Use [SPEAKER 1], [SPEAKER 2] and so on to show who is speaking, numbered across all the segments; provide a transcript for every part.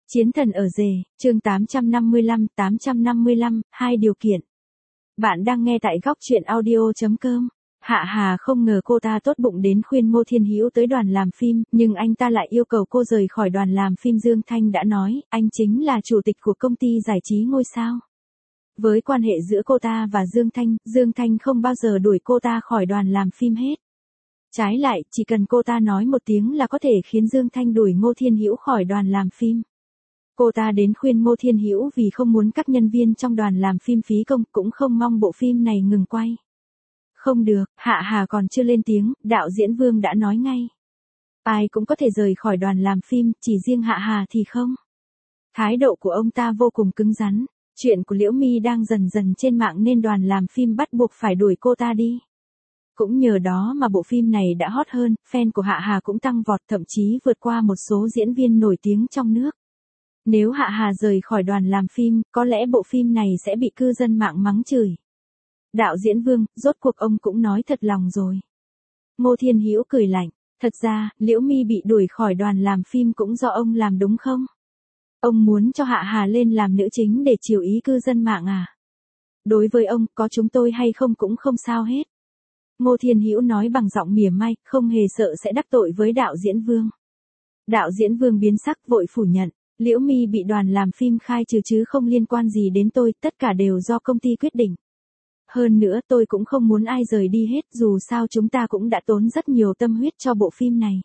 [SPEAKER 1] Chiến thần ở rể, chương 855, hai điều kiện. Bạn đang nghe tại góc truyện audio.com. Hạ Hà không ngờ cô ta tốt bụng đến khuyên Ngô Thiên Hữu tới đoàn làm phim, nhưng anh ta lại yêu cầu cô rời khỏi đoàn làm phim. Dương Thanh đã nói, anh chính là chủ tịch của công ty giải trí ngôi sao. Với quan hệ giữa cô ta và Dương Thanh không bao giờ đuổi cô ta khỏi đoàn làm phim hết. Trái lại, chỉ cần cô ta nói một tiếng là có thể khiến Dương Thanh đuổi Ngô Thiên Hữu khỏi đoàn làm phim. Cô ta đến khuyên Ngô Thiên Hữu vì không muốn các nhân viên trong đoàn làm phim phí công, cũng không mong bộ phim này ngừng quay. Không được, Hạ Hà còn chưa lên tiếng, đạo diễn Vương đã nói ngay. Ai cũng có thể rời khỏi đoàn làm phim, chỉ riêng Hạ Hà thì không. Thái độ của ông ta vô cùng cứng rắn. Chuyện của Liễu My đang dần dần trên mạng nên đoàn làm phim bắt buộc phải đuổi cô ta đi. Cũng nhờ đó mà bộ phim này đã hot hơn, fan của Hạ Hà cũng tăng vọt, thậm chí vượt qua một số diễn viên nổi tiếng trong nước. Nếu Hạ Hà rời khỏi đoàn làm phim, có lẽ bộ phim này sẽ bị cư dân mạng mắng chửi. Đạo diễn Vương, rốt cuộc ông cũng nói thật lòng rồi. Ngô Thiên Hữu cười lạnh, thật ra, Liễu My bị đuổi khỏi đoàn làm phim cũng do ông làm đúng không? Ông muốn cho Hạ Hà lên làm nữ chính để chiều ý cư dân mạng à? Đối với ông, có chúng tôi hay không cũng không sao hết. Ngô Thiên Hữu nói bằng giọng mỉa mai, không hề sợ sẽ đắc tội với đạo diễn Vương. Đạo diễn Vương biến sắc vội phủ nhận. Liễu My bị đoàn làm phim khai trừ chứ không liên quan gì đến tôi, tất cả đều do công ty quyết định. Hơn nữa tôi cũng không muốn ai rời đi hết, dù sao chúng ta cũng đã tốn rất nhiều tâm huyết cho bộ phim này.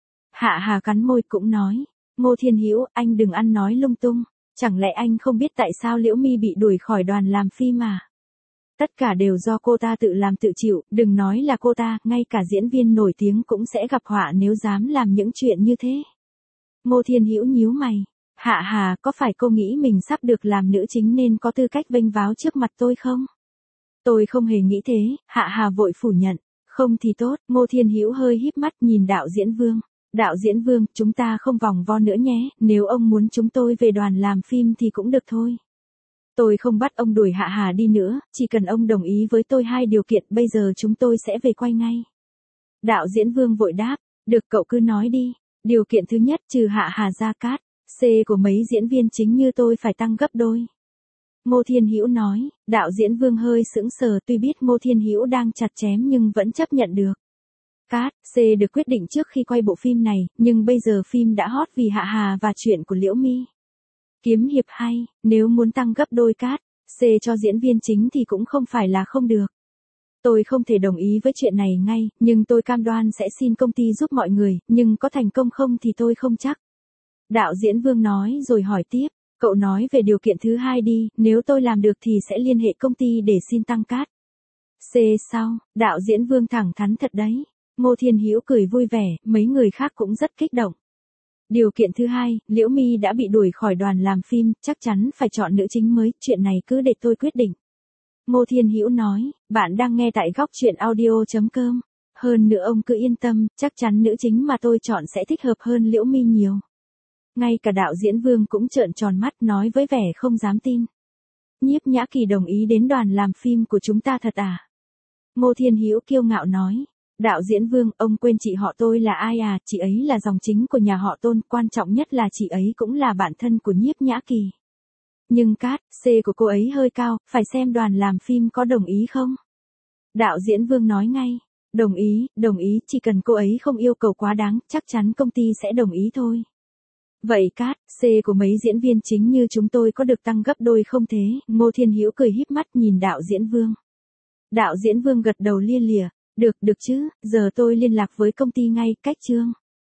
[SPEAKER 1] Hạ Hà cắn môi cũng nói, Ngô Thiên Hữu, anh đừng ăn nói lung tung, chẳng lẽ anh không biết tại sao Liễu My bị đuổi khỏi đoàn làm phim à? Tất cả đều do cô ta tự làm tự chịu, đừng nói là cô ta, ngay cả diễn viên nổi tiếng cũng sẽ gặp họa nếu dám làm những chuyện như thế. Ngô Thiên Hữu nhíu mày. Hạ Hà, có phải cô nghĩ mình sắp được làm nữ chính nên có tư cách vênh váo trước mặt tôi không? Tôi không hề nghĩ thế, Hạ Hà vội phủ nhận. Không thì tốt, Ngô Thiên Hữu hơi híp mắt nhìn đạo diễn Vương. Đạo diễn Vương, chúng ta không vòng vo nữa nhé, nếu ông muốn chúng tôi về đoàn làm phim thì cũng được thôi. Tôi không bắt ông đuổi Hạ Hà đi nữa, chỉ cần ông đồng ý với tôi hai điều kiện, bây giờ chúng tôi sẽ về quay ngay. Đạo diễn Vương vội đáp, được cậu cứ nói đi. Điều kiện thứ nhất, trừ Hạ Hà ra cát, C của mấy diễn viên chính như tôi phải tăng gấp đôi. Ngô Thiên Hữu nói, đạo diễn Vương hơi sững sờ, tuy biết Ngô Thiên Hữu đang chặt chém nhưng vẫn chấp nhận được. Cát, C được quyết định trước khi quay bộ phim này, nhưng bây giờ phim đã hot vì Hạ Hà và chuyện của Liễu My. Kiếm hiệp hay, nếu muốn tăng gấp đôi cát, C cho diễn viên chính thì cũng không phải là không được. Tôi không thể đồng ý với chuyện này ngay, nhưng tôi cam đoan sẽ xin công ty giúp mọi người, nhưng có thành công không thì tôi không chắc. Đạo diễn Vương nói rồi hỏi tiếp, cậu nói về điều kiện thứ hai đi, nếu tôi làm được thì sẽ liên hệ công ty để xin tăng cát. C sao, đạo diễn Vương thẳng thắn thật đấy. Ngô Thiên Hữu cười vui vẻ, mấy người khác cũng rất kích động. Điều kiện thứ hai, Liễu My đã bị đuổi khỏi đoàn làm phim, chắc chắn phải chọn nữ chính mới, chuyện này cứ để tôi quyết định. Ngô Thiên Hữu nói, bạn đang nghe tại góc truyện audio.com. Hơn nữa ông cứ yên tâm, chắc chắn nữ chính mà tôi chọn sẽ thích hợp hơn Liễu My nhiều. Ngay cả đạo diễn Vương cũng trợn tròn mắt nói với vẻ không dám tin. Nhiếp Nhã Kỳ đồng ý đến đoàn làm phim của chúng ta thật à? Ngô Thiên Hữu kiêu ngạo nói. Đạo diễn Vương, ông quên chị họ tôi là ai à? Chị ấy là dòng chính của nhà họ Tôn, quan trọng nhất là chị ấy cũng là bạn thân của Nhiếp Nhã Kỳ. Nhưng cát, C của cô ấy hơi cao, phải xem đoàn làm phim có đồng ý không? Đạo diễn Vương nói ngay. Đồng ý, chỉ cần cô ấy không yêu cầu quá đáng, chắc chắn công ty sẽ đồng ý thôi. Vậy cát, C của mấy diễn viên chính như chúng tôi có được tăng gấp đôi không thế? Ngô Thiên Hữu cười híp mắt nhìn đạo diễn Vương. Đạo diễn Vương gật đầu lia lịa, được chứ, giờ tôi liên lạc với công ty ngay, cách chương.